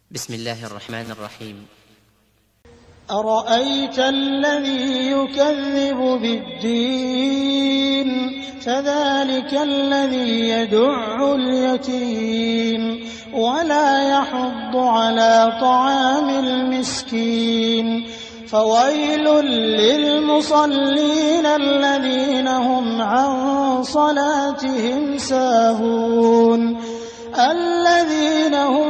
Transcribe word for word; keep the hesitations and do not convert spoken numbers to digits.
بسم الله الرحمن الرحيم. أرأيت الذي يكذب بالدين فذلك الذي يدع اليتيم ولا يحض على طعام المسكين فويل للمصلين الذين هم عن صلاتهم ساهون الذين هم